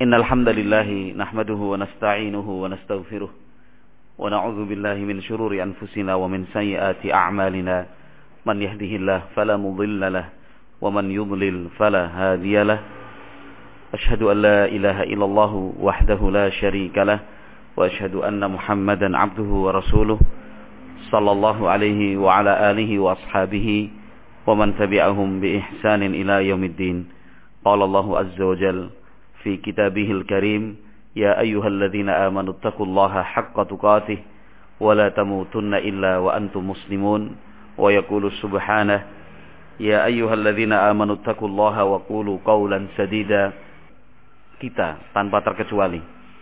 Innal hamdalillah nahmaduhu wa nasta'inuhu wa nastaghfiruh wa na'udzu billahi min shururi anfusina wa min sayyiati a'malina man yahdihillahu fala mudilla lahu wa man yudlil fala hadiya lahu ashhadu an la ilaha illallah wahdahu la syarika lahu wa ashhadu anna Muhammadan 'abduhu wa rasuluh sallallahu alaihi wa ala alihi wa ashabihi wa man tabi'ahum bi ihsanin ila yaumiddin. Qala Allahu azza wa jalla في كتابه الكريم يا أيها الذين آمنوا اتقوا الله حق تقاته ولا تموتن إلا وأنتم مسلمون ويقول سبحانه يا أيها الذين آمنوا اتقوا الله وقولوا قولا سديدا. Kita tanpa terkecuali,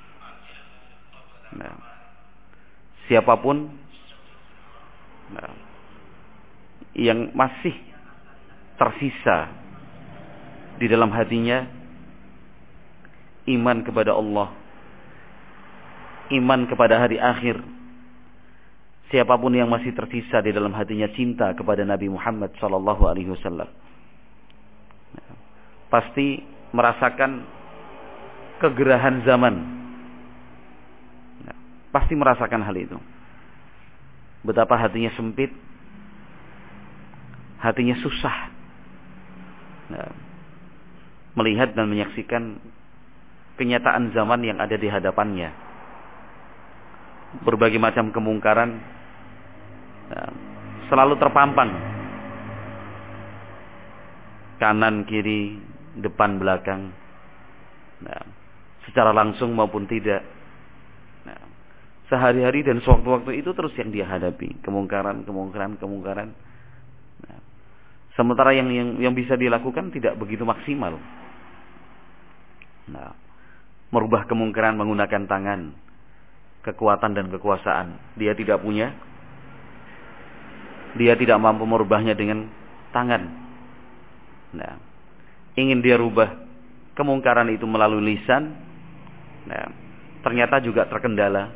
siapapun yang masih tersisa di dalam hatinya iman kepada Allah, iman kepada hari akhir, siapapun yang masih tersisa di dalam hatinya cinta kepada Nabi Muhammad sallallahu alaihi wasallam, pasti merasakan kegerahan zaman. Pasti merasakan hal itu. Betapa hatinya sempit, hatinya susah melihat dan menyaksikan kenyataan zaman yang ada di hadapannya. Berbagai macam kemungkaran selalu terpampang, kanan kiri, depan belakang, secara langsung maupun tidak. Sehari-hari dan sewaktu-waktu itu terus yang dia hadapi, kemungkaran. Sementara yang bisa dilakukan tidak begitu maksimal. Merubah kemungkaran menggunakan tangan, kekuatan dan kekuasaan dia tidak punya. Dia tidak mampu merubahnya dengan tangan. Ingin dia rubah kemungkaran itu melalui lisan, ternyata juga terkendala.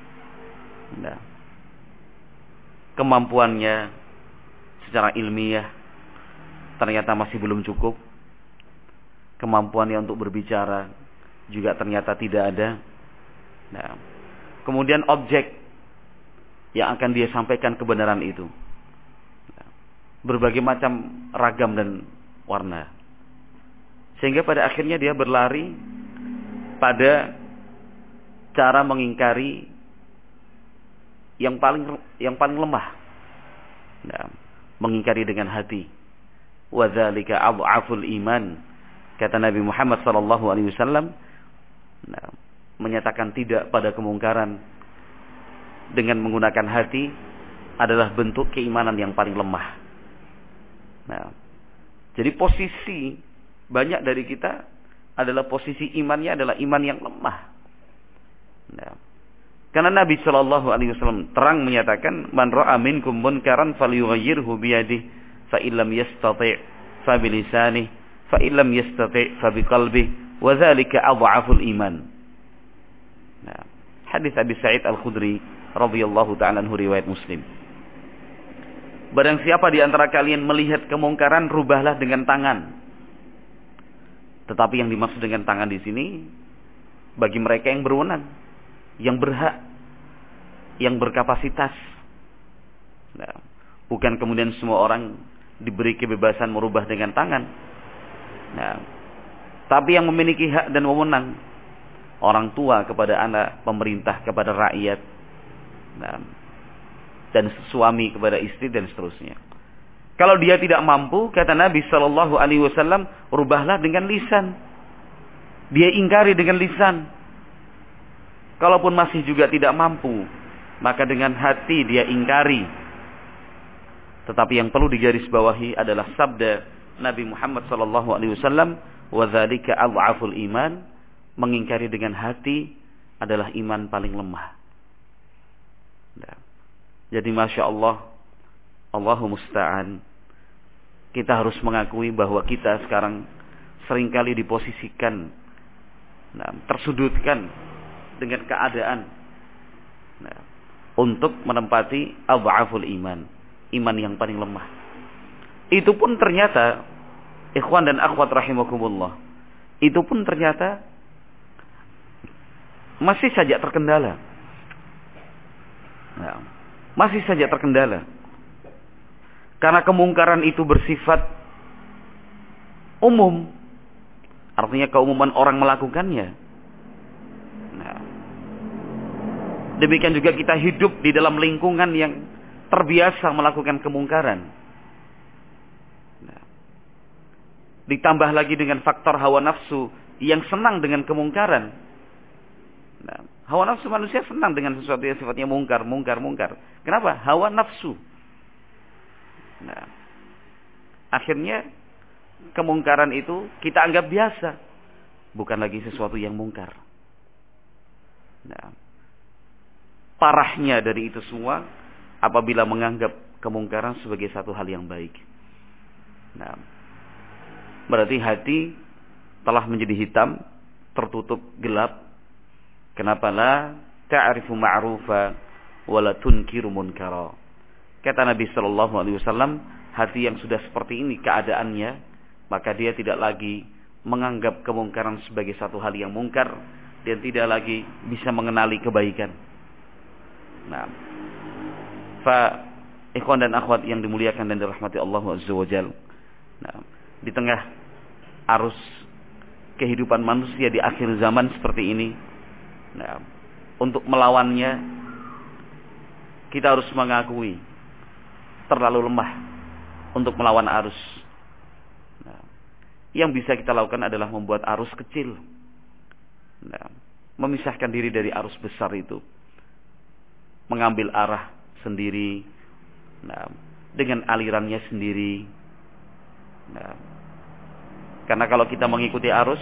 Kemampuannya secara ilmiah ternyata masih belum cukup. Kemampuannya untuk berbicara juga ternyata tidak ada. Kemudian objek yang akan dia sampaikan kebenaran itu berbagai macam ragam dan warna, sehingga pada akhirnya dia berlari pada cara mengingkari yang paling lemah, mengingkari dengan hati. Wa dzalika adhaful iman, kata Nabi Muhammad sallallahu alaihi wasallam, menyatakan tidak pada kemungkaran dengan menggunakan hati adalah bentuk keimanan yang paling lemah. Jadi posisi banyak dari kita adalah posisi imannya adalah iman yang lemah. Karena Nabi sallallahu alaihi wasallam terang menyatakan, man ra'a minkum munkaran falyughayyirhu biyadihi fa illam yastati' fa bilisanihi fa illam yastati' fa biqalbihi wa dzalika adhaful iman. Hadis Abi Sa'id Al-Khudri radhiyallahu ta'ala anhu, riwayat Muslim. Barang siapa di antara kalian melihat kemungkaran, rubahlah dengan tangan. Tetapi yang dimaksud dengan tangan di sini bagi mereka yang berwenang, yang berhak, yang berkapasitas. Bukan kemudian semua orang diberi kebebasan merubah dengan tangan. Tapi yang memiliki hak dan wewenang, orang tua kepada anak, pemerintah kepada rakyat, dan suami kepada istri dan seterusnya. Kalau dia tidak mampu, kata Nabi sallallahu alaihi wasallam, rubahlah dengan lisan. Dia ingkari dengan lisan. Kalaupun masih juga tidak mampu, maka dengan hati dia ingkari. Tetapi yang perlu digarisbawahi adalah sabda Nabi Muhammad sallallahu alaihi wasallam, wa dzalika adhaful iman, mengingkari dengan hati adalah iman paling lemah. Jadi Masya Allah, Allahu musta'an, kita harus mengakui bahwa kita sekarang seringkali diposisikan, tersudutkan dengan keadaan untuk menempati adhaful iman, iman yang paling lemah. Itu pun ternyata, ikhwan dan akhwat rahimakumullah, itu pun ternyata masih saja terkendala. Nah, masih saja terkendala. Karena kemungkaran itu bersifat umum. Artinya keumuman orang melakukannya. Nah, demikian juga kita hidup di dalam lingkungan yang terbiasa melakukan kemungkaran. Nah, ditambah lagi dengan faktor hawa nafsu yang senang dengan kemungkaran. Nah, hawa nafsu manusia senang dengan sesuatu yang sifatnya mungkar. Kenapa? Hawa nafsu. Nah, akhirnya kemungkaran itu kita anggap biasa, bukan lagi sesuatu yang mungkar. Nah, parahnya dari itu semua apabila menganggap kemungkaran sebagai satu hal yang baik. Nah, berarti hati telah menjadi hitam, tertutup gelap. Kenapa la ta'rifu ma'rufa wa la tunkiru munkara. Kata Nabi sallallahu alaihi wasallam, hati yang sudah seperti ini keadaannya, maka dia tidak lagi menganggap kemungkaran sebagai satu hal yang mungkar dan tidak lagi bisa mengenali kebaikan. Nah, ikhwan dan akhwat yang dimuliakan dan dirahmati Allah Azza wa Jalla. Nah, di tengah arus kehidupan manusia di akhir zaman seperti ini, nah, untuk melawannya kita harus mengakui terlalu lemah untuk melawan arus. Nah, yang bisa kita lakukan adalah membuat arus kecil. Nah, memisahkan diri dari arus besar itu. Mengambil arah sendiri. Nah, dengan alirannya sendiri. Nah, karena kalau kita mengikuti arus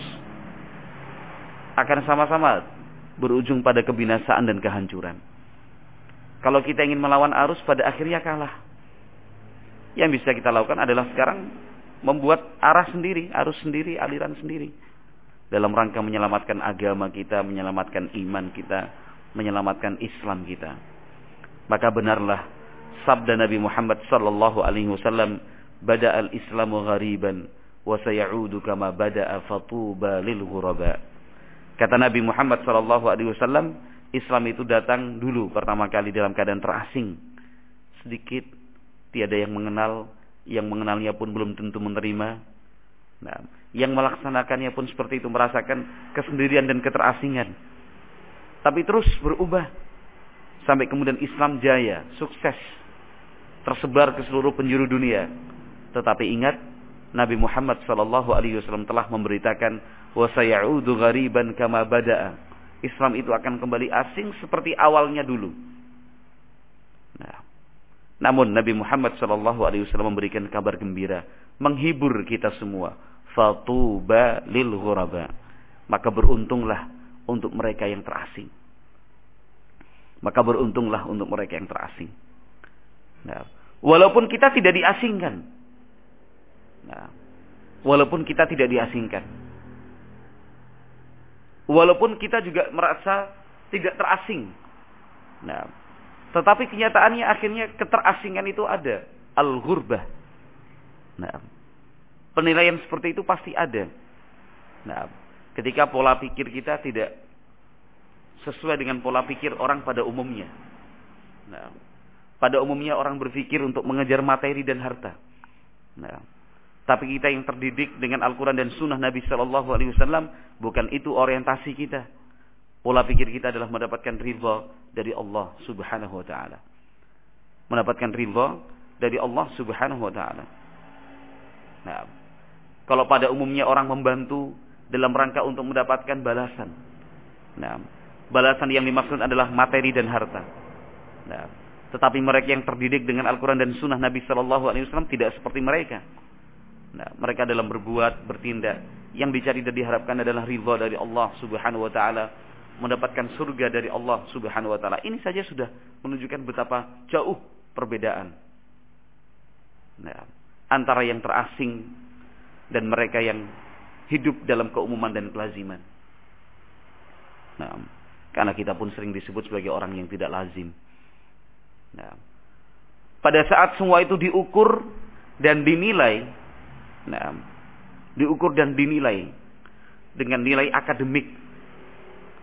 akan sama-sama berujung pada kebinasaan dan kehancuran. Kalau kita ingin melawan arus, pada akhirnya kalah. Yang bisa kita lakukan adalah sekarang membuat arah sendiri, arus sendiri, aliran sendiri. Dalam rangka menyelamatkan agama kita, menyelamatkan iman kita, menyelamatkan Islam kita. Maka benarlah sabda Nabi Muhammad sallallahu alaihi wasallam, "Bada'al Islamu ghariban wa sayaudu kama bada'a fatuba lil ghuraba." Kata Nabi Muhammad sallallahu alaihi wasallam, Islam itu datang dulu pertama kali dalam keadaan terasing. Sedikit, tiada yang mengenal, yang mengenalnya pun belum tentu menerima. Nah, yang melaksanakannya pun seperti itu, merasakan kesendirian dan keterasingan. Tapi terus berubah sampai kemudian Islam jaya, sukses, tersebar ke seluruh penjuru dunia. Tetapi ingat, Nabi Muhammad sallallahu alaihi wasallam telah memberitakan, wa sayaudu ghariban kama bada'a. Islam itu akan kembali asing seperti awalnya dulu. Nah, namun Nabi Muhammad sallallahu alaihi wasallam memberikan kabar gembira, menghibur kita semua. Fatuba lil ghuraba. Maka beruntunglah untuk mereka yang terasing. Maka beruntunglah untuk mereka yang terasing. Nah, walaupun kita tidak diasingkan. Nah, walaupun kita tidak diasingkan. Walaupun kita juga merasa tidak terasing. Nah, tetapi kenyataannya akhirnya keterasingan itu ada. Al-ghurbah. Nah, penilaian seperti itu pasti ada. Nah, ketika pola pikir kita tidak sesuai dengan pola pikir orang pada umumnya. Nah, pada umumnya orang berpikir untuk mengejar materi dan harta. Nah, tapi kita yang terdidik dengan Al-Quran dan Sunnah Nabi Sallallahu Alaihi Wasallam, bukan itu orientasi kita. Pola pikir kita adalah mendapatkan ridha dari Allah Subhanahu Wa Taala. Mendapatkan ridha dari Allah Subhanahu Wa Taala. Nah, kalau pada umumnya orang membantu dalam rangka untuk mendapatkan balasan. Nah, balasan yang dimaksud adalah materi dan harta. Nah, tetapi mereka yang terdidik dengan Al-Quran dan Sunnah Nabi Sallallahu Alaihi Wasallam tidak seperti mereka. Nah, mereka dalam berbuat, bertindak, yang dicari dan diharapkan adalah ridha dari Allah Subhanahu Wa Taala, mendapatkan surga dari Allah Subhanahu Wa Taala. Ini saja sudah menunjukkan betapa jauh perbedaan. Nah, antara yang terasing dan mereka yang hidup dalam keumuman dan kelaziman. Nah, karena kita pun sering disebut sebagai orang yang tidak lazim. Nah, pada saat semua itu diukur dan dinilai, nah, diukur dan dinilai dengan nilai akademik,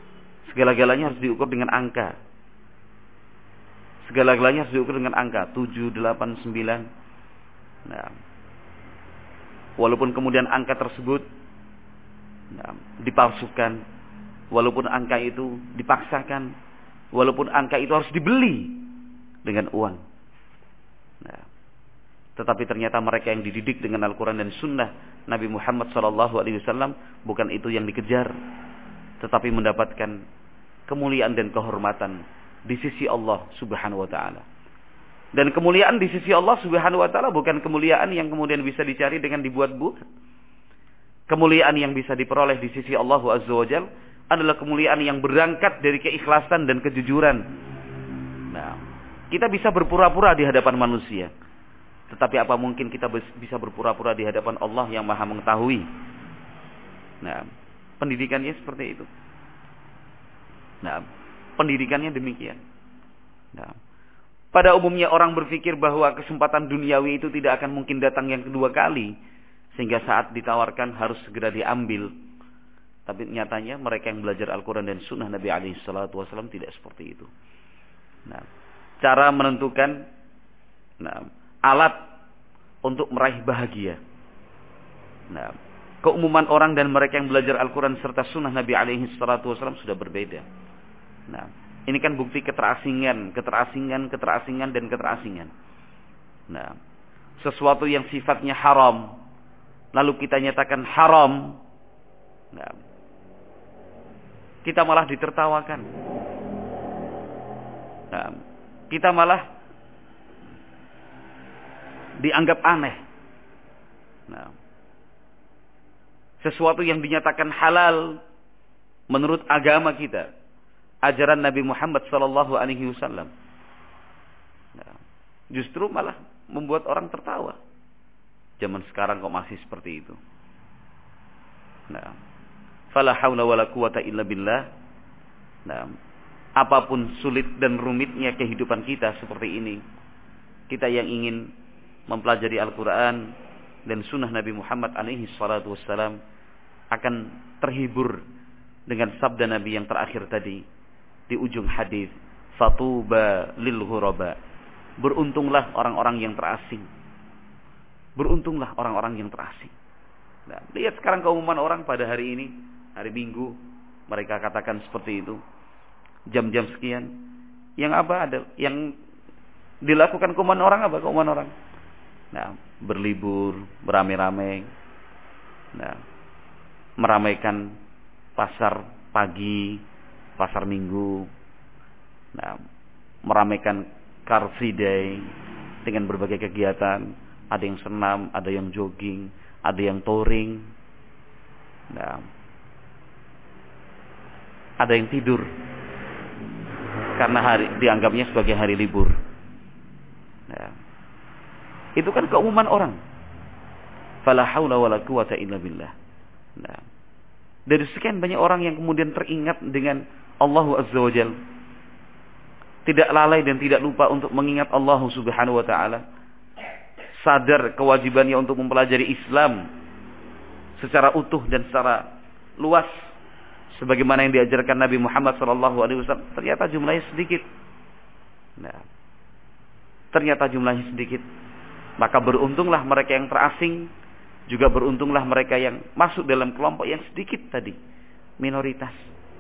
Segala-galanya harus diukur dengan angka. Segala-galanya harus diukur dengan angka 7, 8, 9. Nah, walaupun kemudian angka tersebut dipalsukan, walaupun angka itu dipaksakan, walaupun angka itu harus dibeli dengan uang. Nah, tetapi ternyata mereka yang dididik dengan Al-Quran dan Sunnah Nabi Muhammad SAW, bukan itu yang dikejar, tetapi mendapatkan kemuliaan dan kehormatan di sisi Allah Subhanahu wa Ta'ala. Dan kemuliaan di sisi Allah Subhanahu wa Ta'ala bukan kemuliaan yang kemudian bisa dicari dengan dibuat-buat. Kemuliaan yang bisa diperoleh di sisi Allah Azza wa Jalla adalah kemuliaan yang berangkat dari keikhlasan dan kejujuran. Nah, kita bisa berpura-pura di hadapan manusia, tetapi apa mungkin kita bisa berpura-pura di hadapan Allah yang Maha mengetahui? Nah, pendidikannya seperti itu. Nah, pendidikannya demikian. Nah, pada umumnya orang berpikir bahwa kesempatan duniawi itu tidak akan mungkin datang yang kedua kali, sehingga saat ditawarkan harus segera diambil. Tapi nyatanya mereka yang belajar Al-Quran dan Sunnah Nabi SAW tidak seperti itu. Nah, cara menentukan alat untuk meraih bahagia. Nah, keumuman orang dan mereka yang belajar Al-Quran serta Sunnah Nabi SAW sudah berbeda. Nah, ini kan bukti keterasingan. Nah, sesuatu yang sifatnya haram, lalu kita nyatakan haram. Nah, kita malah ditertawakan. Nah, kita malah dianggap aneh. Nah, sesuatu yang dinyatakan halal menurut agama kita, ajaran Nabi Muhammad SAW, nah, justru malah membuat orang tertawa. Zaman sekarang kok masih seperti itu. Nah, fala haula wala quwata illa billah. Nah, apapun sulit dan rumitnya kehidupan kita seperti ini, kita yang ingin mempelajari Al-Quran dan Sunnah Nabi Muhammad SAW akan terhibur dengan sabda Nabi yang terakhir tadi di ujung hadis, fatuba lil ghuraba. Beruntunglah orang-orang yang terasing. Beruntunglah orang-orang yang terasing. Nah, lihat sekarang keumuman orang pada hari ini, hari Minggu, mereka katakan seperti itu. Jam-jam sekian, yang apa ada, yang dilakukan keumuman orang apa? Keumuman orang. Nah, berlibur, beramai-ramai. Nah, meramaikan pasar pagi, pasar minggu. Nah, meramaikan Car Free Day dengan berbagai kegiatan. Ada yang senam, ada yang jogging, ada yang touring. Nah, ada yang tidur karena dianggapnya sebagai hari libur. Nah, itu kan keumuman orang. Fala haula wala quwata illa billah. Nah, dari sekian banyak orang yang kemudian teringat dengan Allah Azza wa Jalla, tidak lalai dan tidak lupa untuk mengingat Allah Subhanahu wa Ta'ala, sadar kewajibannya untuk mempelajari Islam secara utuh dan secara luas sebagaimana yang diajarkan Nabi Muhammad SAW, ternyata jumlahnya sedikit. Nah, ternyata jumlahnya sedikit. Maka beruntunglah mereka yang terasing, juga beruntunglah mereka yang masuk dalam kelompok yang sedikit tadi, minoritas.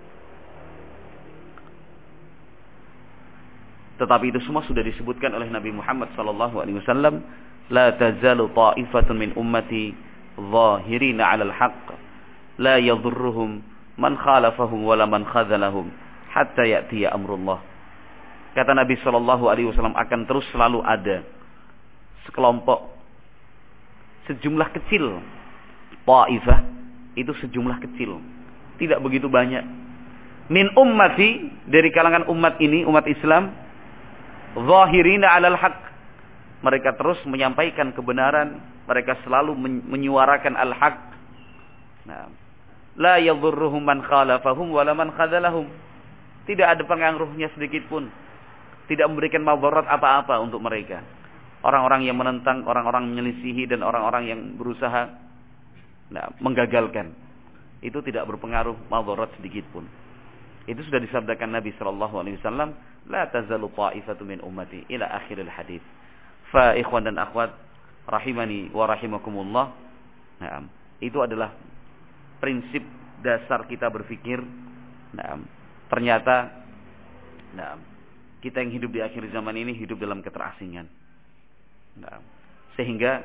Tetapi itu semua sudah disebutkan oleh Nabi Muhammad SAW. La tazalu ta'ifatun min ummati zahirina 'alal haqq la yadhurruhum man khalafahum wala man khadzalahum hatta ya'tiya amrullah. Kata Nabi SAW, akan terus selalu ada sekelompok, sejumlah kecil. Ta'ifah itu sejumlah kecil, tidak begitu banyak. Min ummati, dari kalangan umat ini, umat Islam, zahirina 'alal haqq, mereka terus menyampaikan kebenaran, mereka selalu menyuarakan al-haq. Nah, la yadhurruhum man khalafahum wala man khadzalahum. Tidak ada pengaruhnya sedikit pun, tidak memberikan madarat apa-apa untuk mereka. Orang-orang yang menentang, orang-orang menyelisihi, dan orang-orang yang berusaha menggagalkan, itu tidak berpengaruh madarat sedikit pun. Itu sudah disabdakan Nabi sallallahu alaihi wasallam, la tazalu ta'ifatu min ummati ila akhiril hadits. Fa ikhwan dan akhwat rahimani wa rahimakumullah. Nah, itu adalah prinsip dasar kita berpikir. Nah, ternyata kita yang hidup di akhir zaman ini hidup dalam keterasingan. Nah, sehingga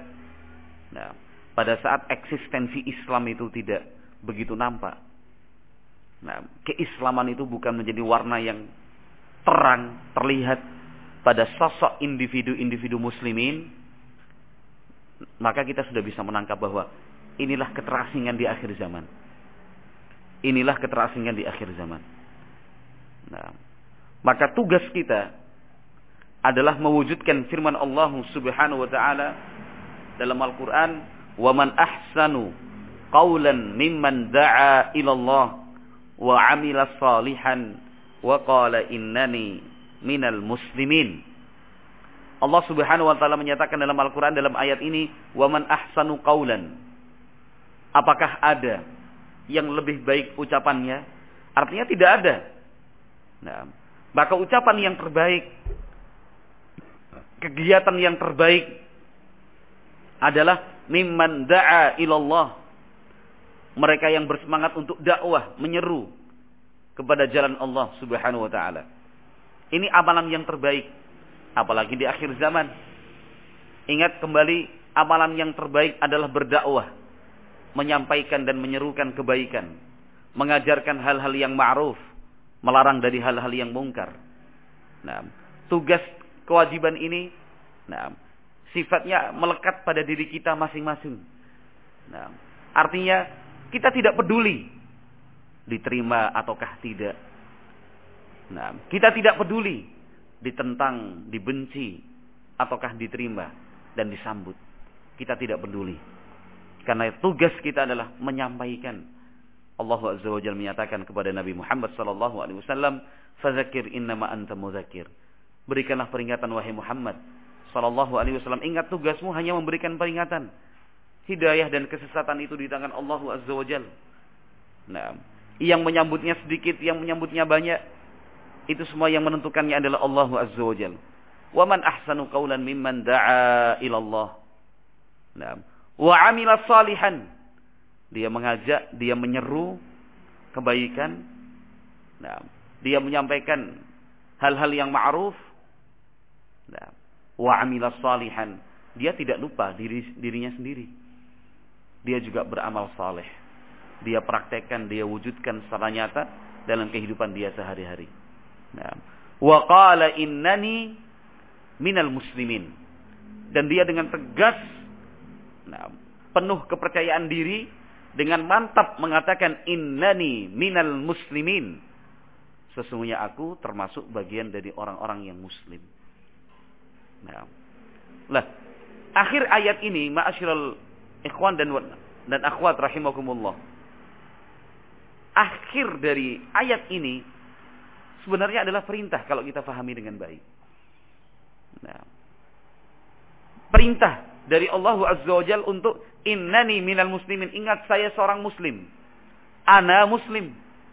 pada saat eksistensi Islam itu tidak begitu nampak. Nah, keislaman itu bukan menjadi warna yang terang terlihat pada sosok individu-individu muslimin, maka kita sudah bisa menangkap bahwa inilah keterasingan di akhir zaman. Inilah keterasingan di akhir zaman. Nah, maka tugas kita adalah mewujudkan firman Allah Subhanahu wa taala dalam Al-Qur'an, "Wa man ahsanu qawlan mimman da'a ila Allah wa 'amila salihan wa qala innani minal muslimin." Allah Subhanahu wa taala menyatakan dalam Al-Qur'an dalam ayat ini, "Wa man ahsanu qawlan." Apakah ada yang lebih baik ucapannya? Artinya tidak ada. Nah, maka ucapan yang terbaik, kegiatan yang terbaik adalah mimman da'a ilallah. Mereka yang bersemangat untuk dakwah, menyeru kepada jalan Allah Subhanahu wa taala. Ini amalan yang terbaik, apalagi di akhir zaman. Ingat kembali, amalan yang terbaik adalah berdakwah, menyampaikan dan menyerukan kebaikan, mengajarkan hal-hal yang ma'ruf, melarang dari hal-hal yang mungkar. Nah, tugas kewajiban ini sifatnya melekat pada diri kita masing-masing. Nah, artinya kita tidak peduli diterima ataukah tidak. Nah, kita tidak peduli ditentang, dibenci ataukah diterima dan disambut. Kita tidak peduli. Karena tugas kita adalah menyampaikan. Allah Azza wa Jalla menyatakan kepada Nabi Muhammad sallallahu alaihi wasallam, "Fadzakir innama anta mudzakir." Berikanlah peringatan wahai Muhammad sallallahu alaihi wasallam. Ingat, tugasmu hanya memberikan peringatan. Hidayah dan kesesatan itu di tangan Allah Azza wa Jalla. Nah, yang menyambutnya sedikit, yang menyambutnya banyak, itu semua yang menentukannya adalah Allah Azza wa Jalla. Wa man ahsanu qawlan mimman da'a ila Allah. Nah, wa 'amila salihan. Dia mengajak, dia menyeru kebaikan. Nah, dia menyampaikan hal-hal yang ma'ruf. Nah, wa 'amila salihan. Dia tidak lupa dirinya sendiri. Dia juga beramal saleh. Dia praktekkan, dia wujudkan secara nyata dalam kehidupan dia sehari-hari. Nah, wa qala innani minal muslimin. Dan dia dengan tegas, penuh kepercayaan diri, dengan mantap mengatakan innani minal muslimin. Sesungguhnya aku termasuk bagian dari orang-orang yang muslim. Nah, akhir ayat ini, ma'asyiral ikhwan dan akhwat rahimakumullah. Akhir dari ayat ini sebenarnya adalah perintah kalau kita pahami dengan baik. Nah, perintah dari Allah Azza wa Jalla untuk innani minal muslimin. Ingat, saya seorang muslim. Ana muslim.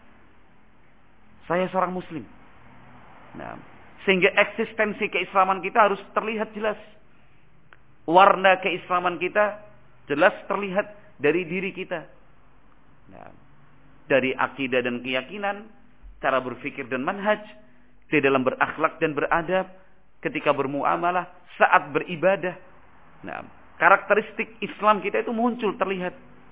Saya seorang muslim. Nah, sehingga eksistensi keislaman kita harus terlihat jelas. Warna keislaman kita jelas terlihat dari diri kita. Nah, dari akidah dan keyakinan, cara berpikir dan manhaj, di dalam berakhlak dan beradab, ketika bermuamalah, saat beribadah. Nah, karakteristik Islam kita itu muncul, terlihat.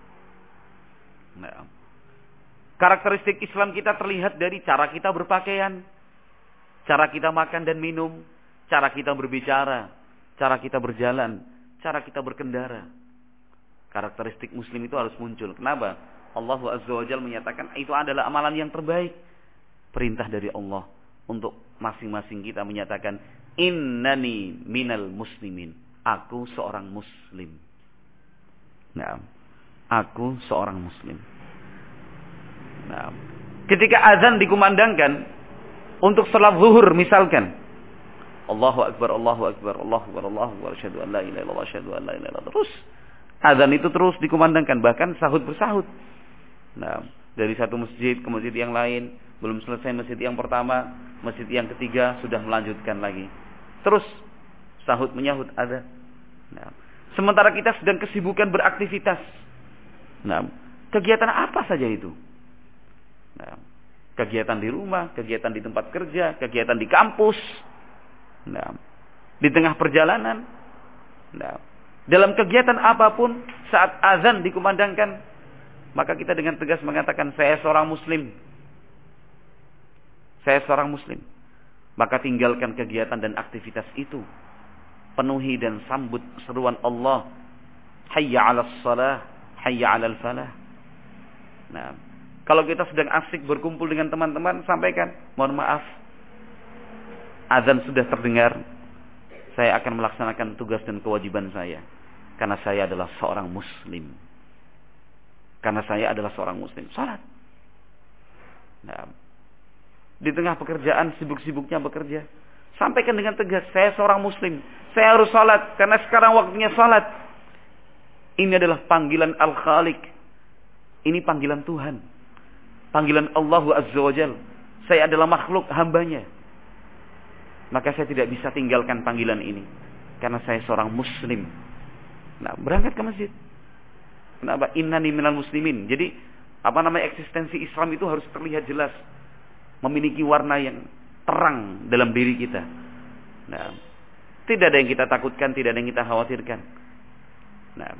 Nah, karakteristik Islam kita terlihat dari cara kita berpakaian, cara kita makan dan minum, cara kita berbicara, cara kita berjalan, cara kita berkendara. Karakteristik Muslim itu harus muncul. Kenapa? Allah Azza wa Jalla menyatakan itu adalah amalan yang terbaik. Perintah dari Allah untuk masing-masing kita menyatakan innani minal muslimin. Aku seorang muslim. Nah, aku seorang muslim. Nah, ketika azan dikumandangkan untuk salat zuhur misalkan, Allahu akbar, Allahu akbar, Allahu akbar, Allahu akbar, asyhadu an la ilaha illallah, asyhadu an la ilaha illallah. Terus azan itu terus dikumandangkan, bahkan sahut bersahut. Nah, dari satu masjid ke masjid yang lain, Belum selesai masjid yang pertama, masjid yang ketiga sudah melanjutkan lagi. Terus sahut menyahut ada. Nah, sementara kita sedang kesibukan beraktivitas. Nah, kegiatan apa saja itu? Nah, kegiatan di rumah, kegiatan di tempat kerja, kegiatan di kampus. Nah, di tengah perjalanan. Nah, dalam kegiatan apapun saat azan dikumandangkan, maka kita dengan tegas mengatakan saya seorang muslim. Saya seorang muslim. Maka tinggalkan kegiatan dan aktivitas itu. Penuhi dan sambut seruan Allah. Hayya 'alas shalah, hayya 'alal falah. Nah, kalau kita sedang asik berkumpul dengan teman-teman, sampaikan, mohon maaf, azan sudah terdengar. Saya akan melaksanakan tugas dan kewajiban saya. Karena saya adalah seorang muslim. Karena saya adalah seorang muslim. Salat. Nah, di tengah pekerjaan, sibuk-sibuknya bekerja, sampaikan dengan tegas, saya seorang muslim. Saya harus salat, karena sekarang waktunya salat. Ini adalah panggilan Al-Khaliq. Ini panggilan Tuhan. Panggilan Allah Azza wa Jal. Saya adalah makhluk hambanya. Maka saya tidak bisa tinggalkan panggilan ini. Karena saya seorang muslim. Nah, berangkat ke masjid. Kenapa? Innani minal muslimin. Jadi, eksistensi Islam itu harus terlihat jelas. Memiliki warna yang terang dalam diri kita. Nah, tidak ada yang kita takutkan, tidak ada yang kita khawatirkan. Nah,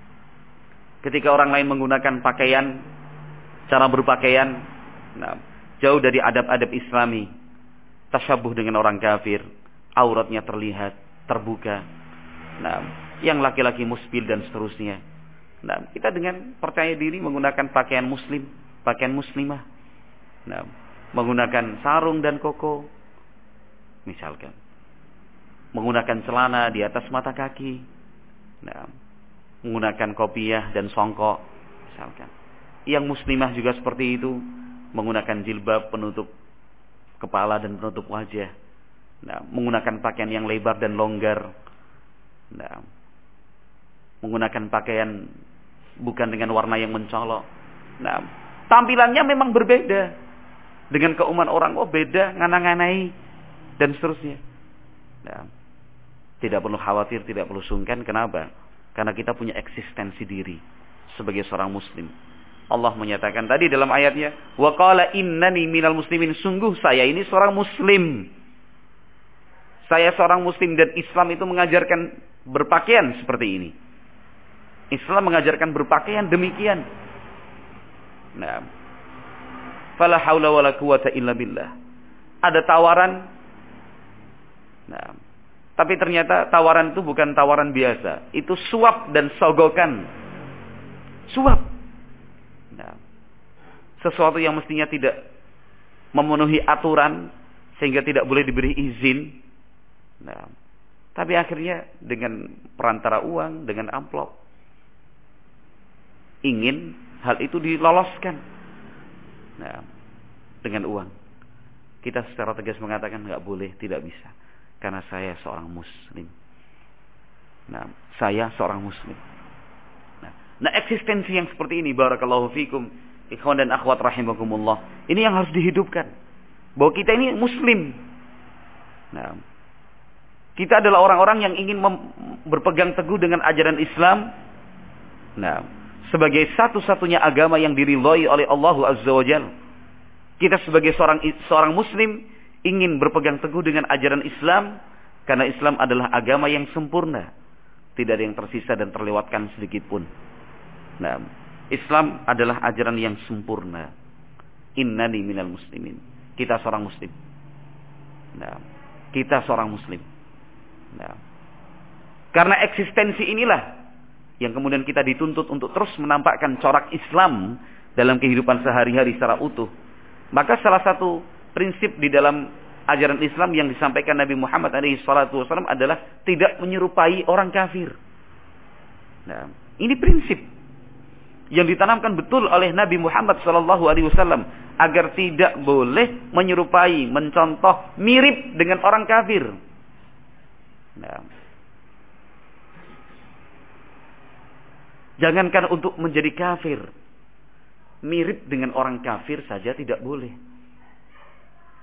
ketika orang lain menggunakan pakaian, cara berpakaian, nah, jauh dari adab-adab Islami, tasyabuh dengan orang kafir, auratnya terlihat, terbuka. Nah, yang laki-laki musbil dan seterusnya. Nah, kita dengan percaya diri menggunakan pakaian muslim, pakaian muslimah. Nah, menggunakan sarung dan koko, misalkan. Menggunakan celana di atas mata kaki. Nah, menggunakan kopiah dan songkok, misalkan. Yang muslimah juga seperti itu, menggunakan jilbab penutup kepala dan penutup wajah. Nah, menggunakan pakaian yang lebar dan longgar. Nah, menggunakan pakaian bukan dengan warna yang mencolok. Nah, tampilannya memang berbeda dengan keumuman orang. Oh, beda, ngana-nganai dan seterusnya. Nah, tidak perlu khawatir, tidak perlu sungkan. Kenapa? Karena kita punya eksistensi diri sebagai seorang muslim. Allah menyatakan tadi dalam ayatnya, wa qala innani minal muslimin, sungguh saya ini seorang muslim. Saya seorang muslim, dan Islam itu mengajarkan berpakaian seperti ini. Islam mengajarkan berpakaian demikian. Nah, fala haula wala quwata illa billah. Ada tawaran. Nah, tapi ternyata tawaran itu bukan tawaran biasa. Itu suap dan sogokan. Suap. Nah, sesuatu yang mestinya tidak memenuhi aturan sehingga tidak boleh diberi izin. Nah, tapi akhirnya dengan perantara uang, dengan amplop, ingin hal itu diloloskan. Nah, dengan uang. Kita secara tegas mengatakan nggak boleh, tidak bisa. Karena saya seorang muslim. Nah, saya seorang muslim. Nah, eksistensi yang seperti ini, barakallahu fikum, ikhwan dan akhwat rahimakumullah, ini yang harus dihidupkan. Bahwa kita ini muslim. Nah, kita adalah orang-orang yang ingin berpegang teguh dengan ajaran Islam. Nah, sebagai satu-satunya agama yang diridhai oleh Allah Azza wa Jalla. Kita sebagai seorang muslim ingin berpegang teguh dengan ajaran Islam, karena Islam adalah agama yang sempurna. Tidak ada yang tersisa dan terlewatkan sedikit pun. Nah, Islam adalah ajaran yang sempurna. Innani minal muslimin. Kita seorang muslim. Nah, kita seorang muslim. Nah, karena eksistensi inilah yang kemudian kita dituntut untuk terus menampakkan corak Islam dalam kehidupan sehari-hari secara utuh. Maka salah satu prinsip di dalam ajaran Islam yang disampaikan Nabi Muhammad SAW adalah tidak menyerupai orang kafir. Nah, ini prinsip yang ditanamkan betul oleh Nabi Muhammad SAW agar tidak boleh menyerupai, mencontoh, mirip dengan orang kafir. Nah, jangankan untuk menjadi kafir, mirip dengan orang kafir saja tidak boleh.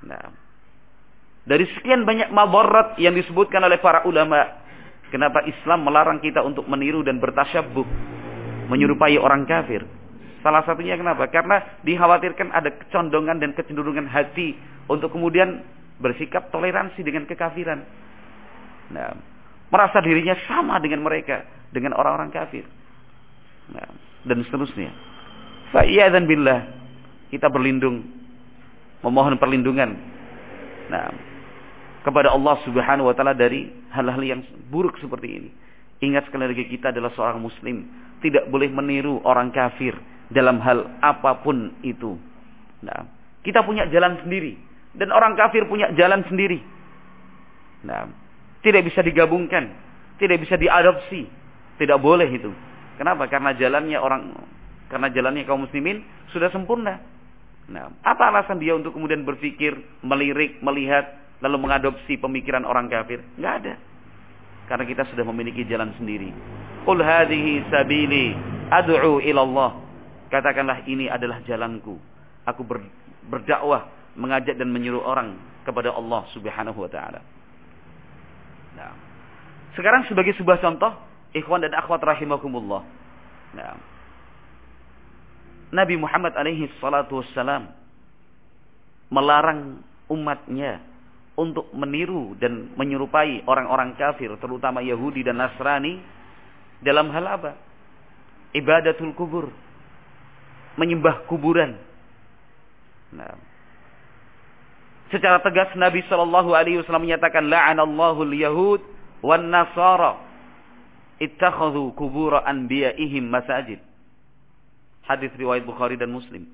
Nah, dari sekian banyak madarat yang disebutkan oleh para ulama, kenapa Islam melarang kita untuk meniru dan bertasyabbuh, menyerupai orang kafir? Salah satunya kenapa? Karena dikhawatirkan ada kecondongan dan kecenderungan hati untuk kemudian bersikap toleransi dengan kekafiran. Nah, merasa dirinya sama dengan mereka, dengan orang-orang kafir. Nah, dan seterusnya. Fa'iyadzan billah, kita berlindung, memohon perlindungan. Nah, kepada Allah Subhanahu wa taala dari hal-hal yang buruk seperti ini. Ingat sekali lagi, kita adalah seorang muslim, tidak boleh meniru orang kafir dalam hal apapun itu. Nah, kita punya jalan sendiri dan orang kafir punya jalan sendiri. Nah, tidak bisa digabungkan, tidak bisa diadopsi, tidak boleh itu. Kenapa? Karena jalannya kaum muslimin sudah sempurna. Nah, apa alasan dia untuk kemudian berpikir, melirik, melihat, lalu mengadopsi pemikiran orang kafir? Enggak ada. Karena kita sudah memiliki jalan sendiri. Qul hadhihi sabili ad'u ila Allah. Katakanlah, ini adalah jalanku. Aku berdakwah, mengajak dan menyuruh orang kepada Allah Subhanahu wa taala. Nah, sekarang sebagai sebuah contoh, ikhwan dan akhwat rahimakumullah. Nah, Nabi Muhammad alaihi salatu wassalam melarang umatnya untuk meniru dan menyerupai orang-orang kafir, terutama Yahudi dan Nasrani, dalam hal apa? Ibadatul kubur, menyembah kuburan. Nah, secara tegas Nabi sallallahu alaihi wasallam menyatakan, la'anallahu al-yahud wan nasara ittakhadhu qubur anbiya'ihim masajid. Hadis riwayat Bukhari dan Muslim.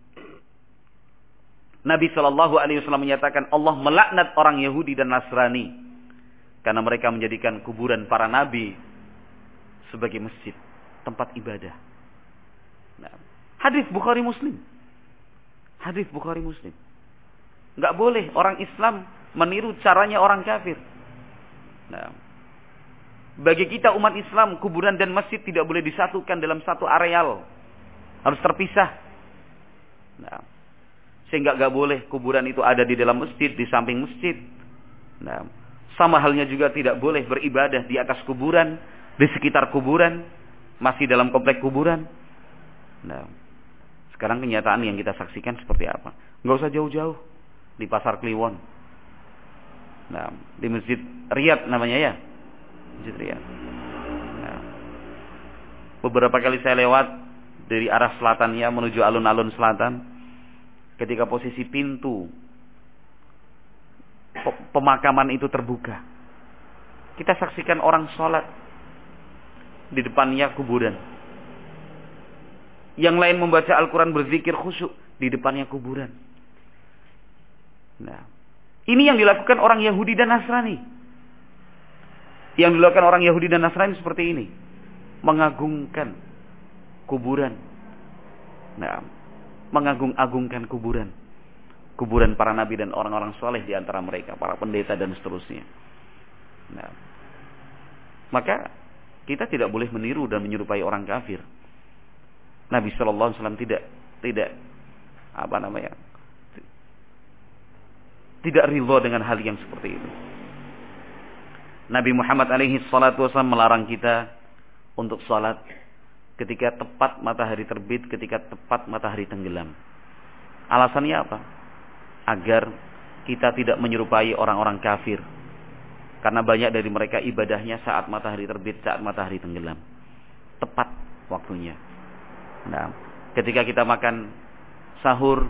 Nabi sallallahu alaihi wasallam menyatakan, Allah melaknat orang Yahudi dan Nasrani karena mereka menjadikan kuburan para nabi sebagai masjid, tempat ibadah. Nah, hadis Bukhari Muslim. Hadis Bukhari Muslim. Enggak boleh orang Islam meniru caranya orang kafir. Nah, bagi kita umat Islam, kuburan dan masjid tidak boleh disatukan dalam satu areal. Harus terpisah. Nah, sehingga enggak boleh kuburan itu ada di dalam masjid, di samping masjid. Nah, sama halnya juga tidak boleh beribadah di atas kuburan, di sekitar kuburan, masih dalam komplek kuburan. Nah, sekarang kenyataan yang kita saksikan seperti apa? Enggak usah jauh-jauh. Di Pasar Kliwon. Nah, di Masjid Riyadh namanya ya. Masjid Riyadh. Nah, beberapa kali saya lewat dari arah selatannya menuju alun-alun selatan. Ketika posisi pintu pemakaman itu terbuka, kita saksikan orang sholat di depannya kuburan. Yang lain membaca Al-Quran, berzikir khusyuk di depannya kuburan. Nah, ini yang dilakukan orang Yahudi dan Nasrani. Yang dilakukan orang Yahudi dan Nasrani seperti ini, mengagungkan kuburan. Nah, mengagung-agungkan kuburan. Kuburan para nabi dan orang-orang soleh di antara mereka, para pendeta dan seterusnya. Nah, maka kita tidak boleh meniru dan menyerupai orang kafir. Nabi sallallahu alaihi wasallam tidak ridha dengan hal yang seperti itu. Nabi Muhammad alaihi salatu wasallam melarang kita untuk salat ketika tepat matahari terbit, ketika tepat matahari tenggelam. Alasannya apa? Agar kita tidak menyerupai orang-orang kafir. Karena banyak dari mereka ibadahnya saat matahari terbit, saat matahari tenggelam. Tepat waktunya. Nah, ketika kita makan sahur,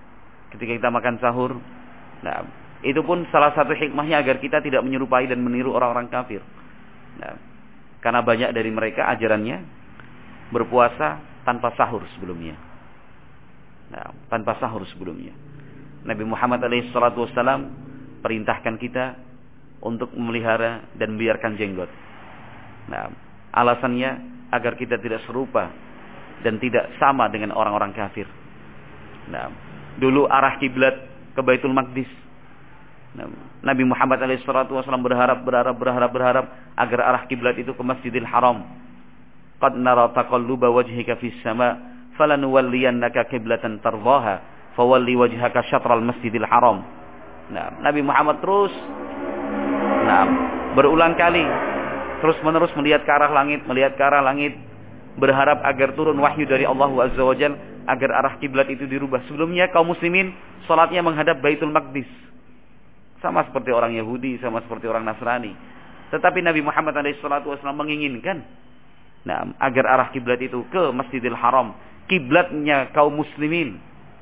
nah, itu pun salah satu hikmahnya agar kita tidak menyerupai dan meniru orang-orang kafir. Nah, karena banyak dari mereka ajarannya berpuasa tanpa sahur sebelumnya. Nah, tanpa sahur sebelumnya. Nabi Muhammad SAW perintahkan kita untuk memelihara dan membiarkan jenggot. Nah, alasannya agar kita tidak serupa dan tidak sama dengan orang-orang kafir. Nah, dulu arah kiblat ke Baitul Maqdis. Nah, Nabi Muhammad SAW berharap agar arah kiblat itu ke Masjidil Haram. Qad nara taqalluba wajhika fis sama' falanuwalliyannaka qiblatan tardhaha fawalli wajhaka syatral Masjidil Haram. Nah, Nabi Muhammad terus berulang kali terus-menerus melihat ke arah langit, berharap agar turun wahyu dari Allah Azza wa Jalla agar arah kiblat itu dirubah. Sebelumnya kaum muslimin salatnya menghadap Baitul Maqdis. Sama seperti orang Yahudi, sama seperti orang Nasrani. Tetapi Nabi Muhammad SAW menginginkan agar arah kiblat itu ke Masjidil Haram, kiblatnya kaum muslimin.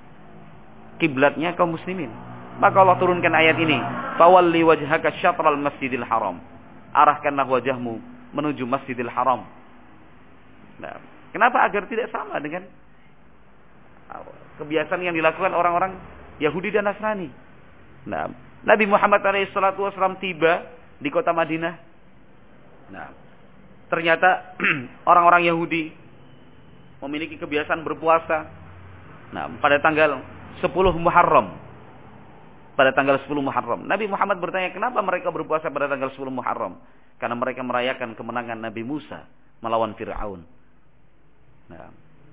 Maka Allah turunkan ayat ini, "Fawalli wajhaka syatral Masjidil Haram." Arahkanlah wajahmu menuju Masjidil Haram. Nah, kenapa? Agar tidak sama dengan kebiasaan yang dilakukan orang-orang Yahudi dan Nasrani. Nah, Nabi Muhammad SAW tiba di kota Madinah. Nah, ternyata orang-orang Yahudi memiliki kebiasaan berpuasa. Nah, pada tanggal 10 Muharram. Nabi Muhammad bertanya, kenapa mereka berpuasa pada tanggal 10 Muharram? Karena mereka merayakan kemenangan Nabi Musa melawan Fir'aun. Nah,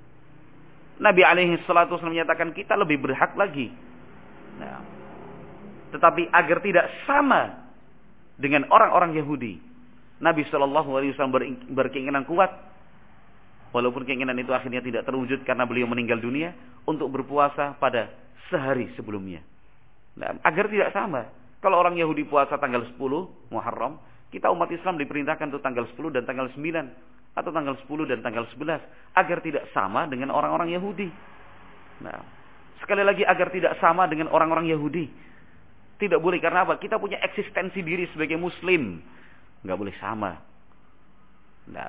Nabi SAW menyatakan kita lebih berhak lagi. Nah, tetapi agar tidak sama dengan orang-orang Yahudi, Nabi SAW berkeinginan kuat, walaupun keinginan itu akhirnya tidak terwujud karena beliau meninggal dunia, untuk berpuasa pada sehari sebelumnya. Nah, agar tidak sama. Kalau orang Yahudi puasa tanggal 10 Muharram, kita umat Islam diperintahkan untuk tanggal 10 dan tanggal 9. Atau tanggal 10 dan tanggal 11. Agar tidak sama dengan orang-orang Yahudi. Nah, sekali lagi agar tidak sama dengan orang-orang Yahudi. Tidak boleh, karena apa? Kita punya eksistensi diri sebagai Muslim. Nggak boleh sama. Nah,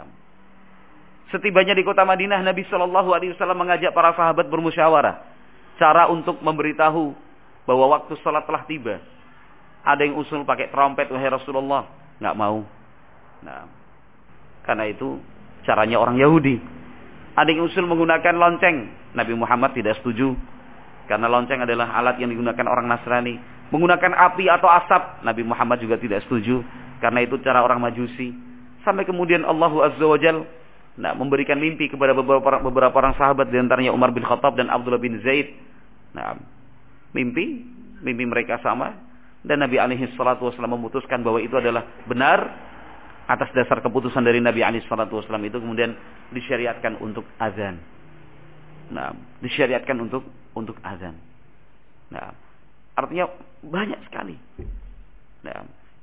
setibanya di kota Madinah, Nabi SAW mengajak para sahabat bermusyawarah. Cara untuk memberitahu bahwa waktu salat telah tiba. Ada yang usul pakai trompet, wahai Rasulullah. Nggak mau. Nah, karena itu caranya orang Yahudi. Ada yang usul menggunakan lonceng. Nabi Muhammad tidak setuju. Karena lonceng adalah alat yang digunakan orang Nasrani. Menggunakan api atau asap. Nabi Muhammad juga tidak setuju. Karena itu cara orang Majusi. Sampai kemudian Allah Azza wa Jalla memberikan mimpi kepada beberapa orang sahabat. Di antaranya Umar bin Khattab dan Abdullah bin Zaid. Nah, mimpi mereka sama, dan Nabi SAW memutuskan bahwa itu adalah benar. Atas dasar keputusan dari Nabi SAW itu kemudian disyariatkan untuk azan. Nah, disyariatkan untuk azan. Nah, artinya banyak sekali. Nah,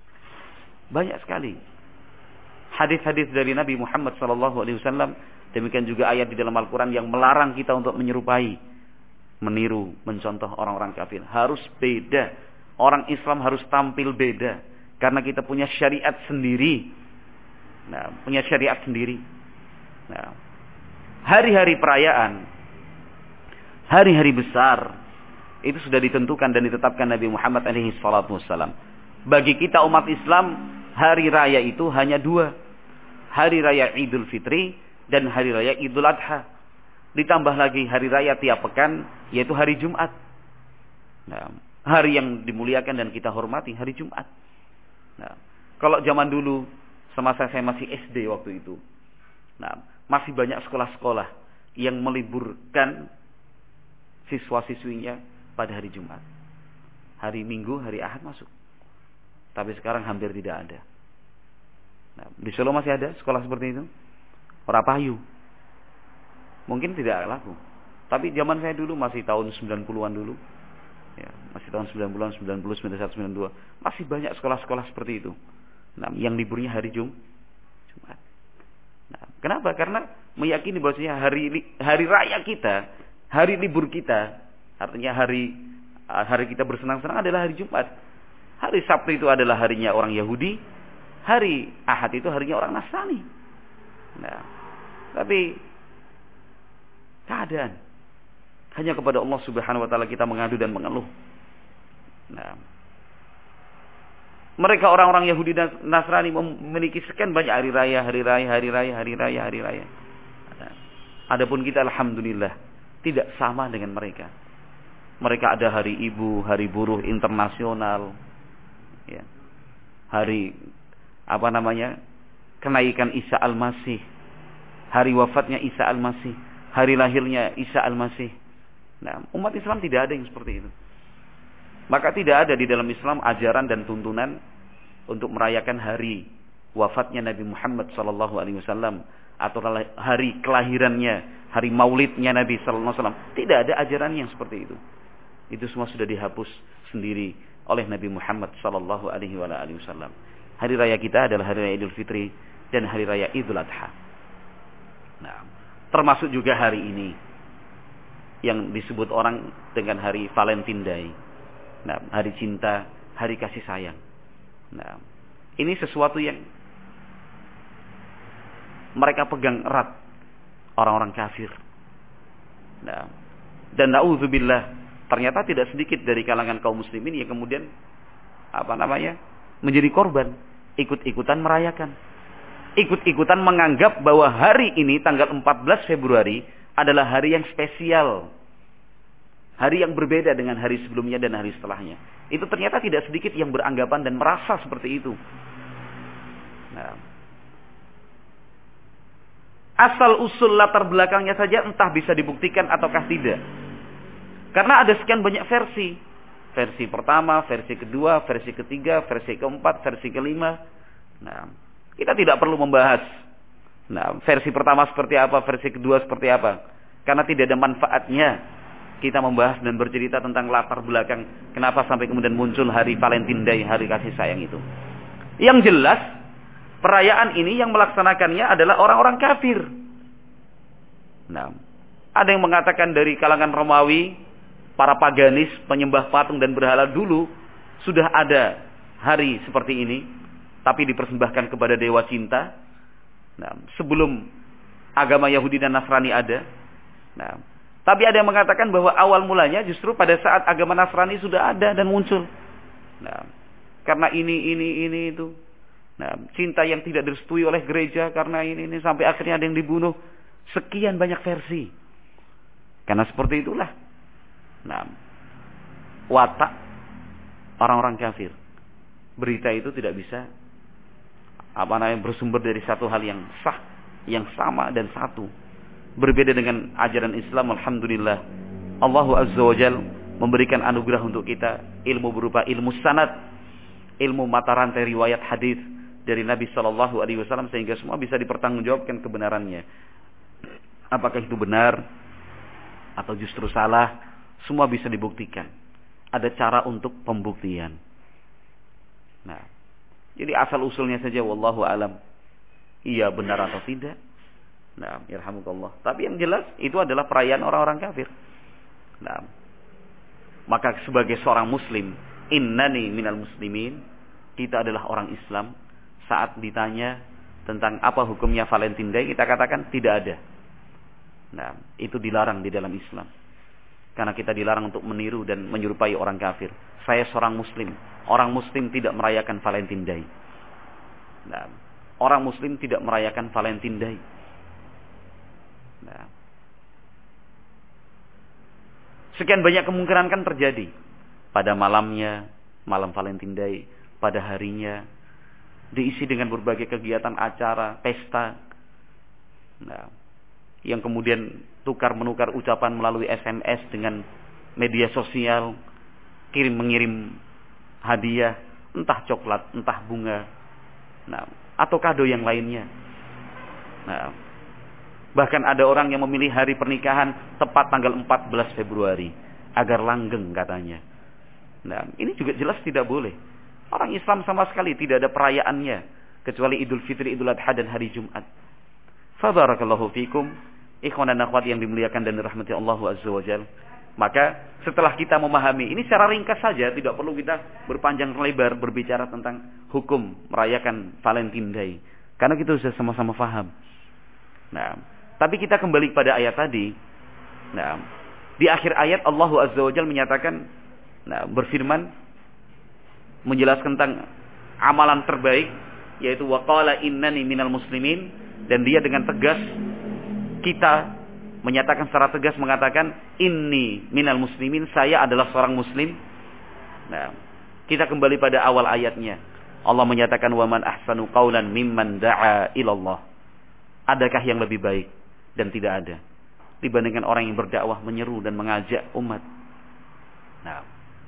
banyak sekali hadis-hadis dari Nabi Muhammad SAW. Demikian juga ayat di dalam Al-Quran yang melarang kita untuk menyerupai, meniru, mencontoh orang-orang kafir. Harus beda. Orang Islam harus tampil beda. Karena kita punya syariat sendiri. Nah, punya syariat sendiri. Nah, hari-hari perayaan, hari-hari besar, itu sudah ditentukan dan ditetapkan Nabi Muhammad SAW. Bagi kita umat Islam, hari raya itu hanya 2. Hari raya Idul Fitri dan hari raya Idul Adha. Ditambah lagi hari raya tiap pekan, yaitu hari Jumat. Nah, hari yang dimuliakan dan kita hormati, hari Jumat. Nah, kalau zaman dulu, semasa saya masih SD waktu itu, nah, masih banyak sekolah-sekolah yang meliburkan siswa-siswinya pada hari Jumat. Hari Minggu, hari Ahad masuk. Tapi sekarang hampir tidak ada. Nah, di Solo masih ada sekolah seperti itu. Orapayu. Mungkin tidak laku. Tapi zaman saya dulu masih tahun 90-an dulu. Ya, masih tahun 90-an, 90, 91, 92. Masih banyak sekolah-sekolah seperti itu. Nah, yang liburnya hari Jumat. Nah, kenapa? Karena meyakini bahwasanya hari raya kita, hari libur kita, artinya hari kita bersenang-senang adalah hari Jumat. Hari Sabtu itu adalah harinya orang Yahudi. Hari Ahad itu harinya orang Nasrani. Nah, tapi keadaan hanya kepada Allah Subhanahu wa taala kita mengadu dan mengeluh. Nah, mereka orang-orang Yahudi dan Nasrani memiliki sekian banyak hari raya. Nah, adapun kita alhamdulillah tidak sama dengan mereka. Mereka ada hari ibu, hari buruh internasional, ya. Hari kenaikan Isa Al-Masih, hari wafatnya Isa Al-Masih, hari lahirnya Isa Al-Masih. Nah, umat Islam tidak ada yang seperti itu. Maka tidak ada di dalam Islam ajaran dan tuntunan untuk merayakan hari wafatnya Nabi Muhammad SAW atau hari kelahirannya, hari maulidnya Nabi SAW. Tidak ada ajaran yang seperti itu. Itu semua sudah dihapus sendiri oleh Nabi Muhammad SAW. Hari raya kita adalah hari raya Idul Fitri dan hari raya Idul Adha. Nah, termasuk juga hari ini yang disebut orang dengan hari Valentine Day. Nah, hari cinta, hari kasih sayang. Nah, ini sesuatu yang mereka pegang erat orang-orang kafir. Nah, dan na'udzubillah, ternyata tidak sedikit dari kalangan kaum muslimin yang kemudian menjadi korban, ikut-ikutan merayakan, ikut-ikutan menganggap bahwa hari ini tanggal 14 Februari adalah hari yang spesial, hari yang berbeda dengan hari sebelumnya dan hari setelahnya. Itu ternyata tidak sedikit yang beranggapan dan merasa seperti itu. Nah, asal usul latar belakangnya saja entah bisa dibuktikan ataukah tidak. Karena ada sekian banyak versi. Versi pertama, versi kedua, versi ketiga, versi keempat, versi kelima. Nah, kita tidak perlu membahas. Nah, versi pertama seperti apa, versi kedua seperti apa. Karena tidak ada manfaatnya kita membahas dan bercerita tentang latar belakang kenapa sampai kemudian muncul hari Valentine Day, hari kasih sayang itu. Yang jelas, perayaan ini yang melaksanakannya adalah orang-orang kafir. Nah, ada yang mengatakan dari kalangan Romawi, para paganis, penyembah patung dan berhala dulu sudah ada hari seperti ini, tapi dipersembahkan kepada dewa cinta. Nah, sebelum agama Yahudi dan Nasrani ada. Nah, tapi ada yang mengatakan bahwa awal mulanya justru pada saat agama Nasrani sudah ada dan muncul. Nah, karena ini itu. Nah, cinta yang tidak direstui oleh gereja karena ini sampai akhirnya ada yang dibunuh. Sekian banyak versi. Karena seperti itulah. Nah, watak orang-orang kafir. Berita itu tidak bisa bersumber dari satu hal yang sah, yang sama dan satu. Berbeda dengan ajaran Islam, alhamdulillah. Allah Azza wa Jalla memberikan anugerah untuk kita ilmu berupa ilmu sanad, ilmu mata rantai riwayat hadis dari Nabi Shallallahu Alaihi Wasallam sehingga semua bisa dipertanggungjawabkan kebenarannya. Apakah itu benar atau justru salah, semua bisa dibuktikan. Ada cara untuk pembuktian. Nah, jadi asal usulnya saja wallahu alam, iya benar atau tidak. Nah, yarhamukallah. Tapi yang jelas itu adalah perayaan orang-orang kafir. Nah, maka sebagai seorang muslim, innani minal muslimin, kita adalah orang Islam. Saat ditanya tentang apa hukumnya Valentine Day, kita katakan tidak ada. Nah, itu dilarang di dalam Islam. Karena kita dilarang untuk meniru dan menyerupai orang kafir. Saya seorang muslim. Orang muslim tidak merayakan Valentine Day. Nah, orang muslim tidak merayakan Valentine Day. Nah, sekian banyak kemungkinan kan terjadi pada malamnya, malam Valentine Day, pada harinya diisi dengan berbagai kegiatan acara, pesta. Nah, yang kemudian tukar menukar ucapan melalui SMS dengan media sosial, kirim mengirim hadiah, entah coklat, entah bunga, nah, atau kado yang lainnya. Nah, bahkan ada orang yang memilih hari pernikahan tepat tanggal 14 Februari agar langgeng katanya. Nah, ini juga jelas tidak boleh. Orang Islam sama sekali tidak ada perayaannya kecuali Idul Fitri, Idul Adha dan hari Jumat. Fabarakallahu fikum, ikhwan dan akhwat yang dimuliakan dan dirahmati Allah Azza wa Jalla. Maka setelah kita memahami ini secara ringkas saja, tidak perlu kita berpanjang lebar berbicara tentang hukum merayakan Valentine Day, karena kita sudah sama-sama faham. Nah, tapi kita kembali pada ayat tadi. Nah, di akhir ayat Allah Azza wa Jalla menyatakan, nah, berfirman menjelaskan tentang amalan terbaik, yaitu waqala innani minal muslimin, dan dia dengan tegas kita menyatakan secara tegas mengatakan inni minal muslimin, saya adalah seorang muslim. Nah, kita kembali pada awal ayatnya. Allah menyatakan wa man ahsanu qaulan mimman da'a ilallah. Adakah yang lebih baik? Dan tidak ada dibandingkan orang yang berdakwah, menyeru dan mengajak umat. Nah,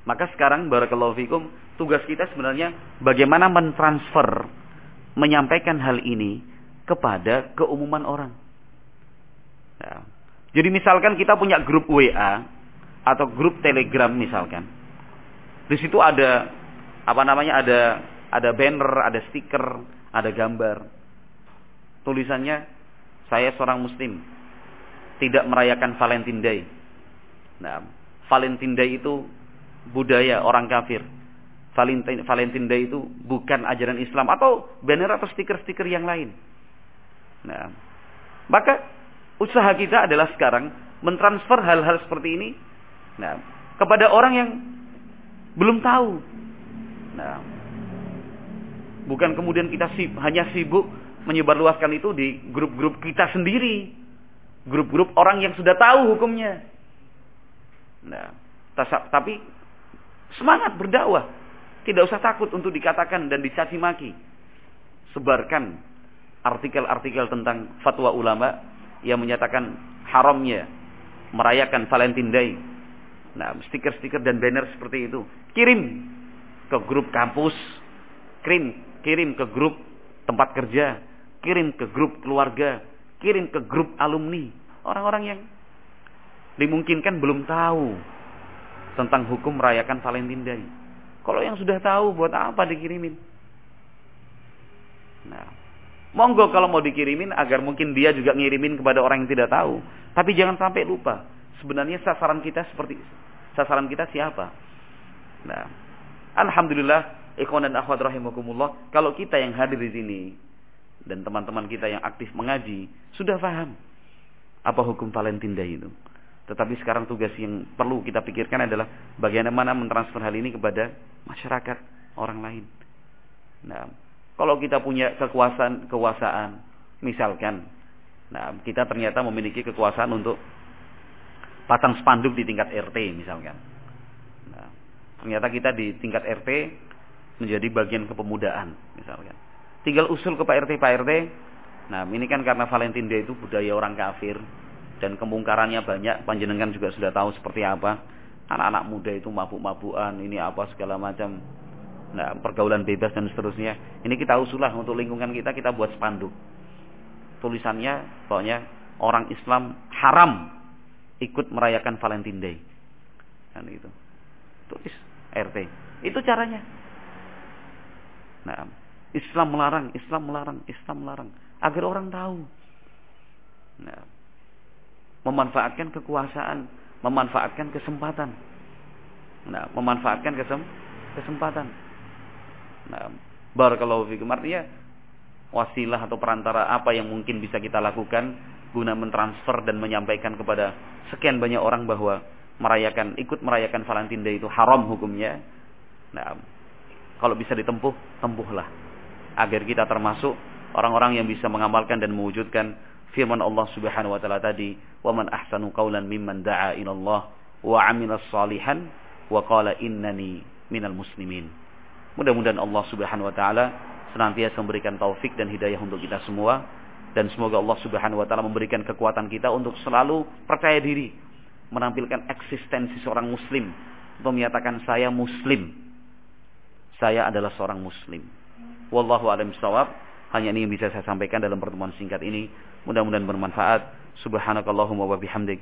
Maka sekarang barakallahu fikum, tugas kita sebenarnya bagaimana mentransfer, menyampaikan hal ini kepada keumuman orang. Nah, jadi misalkan kita punya grup WA atau grup Telegram misalkan. Di situ ada ada banner, ada stiker, ada gambar. Tulisannya, saya seorang muslim, tidak merayakan Valentine Day. Nah, Valentine Day itu budaya orang kafir. Valentine Day itu bukan ajaran Islam, atau banner atau stiker-stiker yang lain. Nah, maka usaha kita adalah sekarang mentransfer hal-hal seperti ini, nah, kepada orang yang belum tahu. Nah, bukan kemudian kita hanya sibuk menyebarluaskan itu di grup-grup kita sendiri, grup-grup orang yang sudah tahu hukumnya. Nah, tapi semangat berdakwah, tidak usah takut untuk dikatakan dan dicaci maki. Sebarkan artikel-artikel tentang fatwa ulama yang menyatakan haramnya merayakan Valentine Day. Nah, stiker-stiker dan banner seperti itu kirim ke grup kampus, kirim ke grup tempat kerja, kirim ke grup keluarga, kirim ke grup alumni. Orang-orang yang dimungkinkan belum tahu tentang hukum merayakan Valentine Day. Kalau yang sudah tahu, buat apa dikirimin? Nah, monggo kalau mau dikirimin agar mungkin dia juga ngirimin kepada orang yang tidak tahu. Tapi jangan sampai lupa, sebenarnya sasaran kita siapa? Nah, alhamdulillah, ikhwan dan akhwat rahimakumullah, kalau kita yang hadir di sini dan teman-teman kita yang aktif mengaji sudah paham apa hukum Valentine Day itu. Tetapi sekarang tugas yang perlu kita pikirkan adalah bagaimana mentransfer hal ini kepada masyarakat, orang lain. Nah, kalau kita punya kekuasaan, misalkan, nah, kita ternyata memiliki kekuasaan untuk pasang spanduk di tingkat RT misalkan. Nah, ternyata kita di tingkat RT menjadi bagian kepemudaan misalkan. Tinggal usul ke Pak RT. Nah, ini kan karena Valentine Day itu budaya orang kafir dan kemungkarannya banyak, panjenengan juga sudah tahu seperti apa. Anak-anak muda itu mabuk-mabukan, ini apa segala macam. Nah, pergaulan bebas dan seterusnya. Ini kita usulah untuk lingkungan kita buat spanduk. Tulisannya pokoknya orang Islam haram ikut merayakan Valentine Day. Kan itu. Tulis RT. Itu caranya. Nah, Islam melarang agar orang tahu. Nah, memanfaatkan kekuasaan, memanfaatkan kesempatan. Nah, memanfaatkan kesempatan. Nah, barakallahu fikum, artinya wasilah atau perantara apa yang mungkin bisa kita lakukan guna mentransfer dan menyampaikan kepada sekian banyak orang bahwa ikut merayakan Valentine Day itu haram hukumnya. Nah, kalau bisa ditempuh, tempuhlah agar kita termasuk orang-orang yang bisa mengamalkan dan mewujudkan firman Allah Subhanahu wa taala tadi, "Wa man ahsanu qawlan mimman da'a ila Allah wa 'amila shalihan wa qala innani minal muslimin." Mudah-mudahan Allah Subhanahu wa taala senantiasa memberikan taufik dan hidayah untuk kita semua, dan semoga Allah Subhanahu wa taala memberikan kekuatan kita untuk selalu percaya diri, menampilkan eksistensi seorang muslim, untuk menyatakan saya muslim. Saya adalah seorang muslim. Wallahu a'lam bishawab. Hanya ini yang bisa saya sampaikan dalam pertemuan singkat ini. Mudah-mudahan bermanfaat. Subhanakallahumma wa bihamdik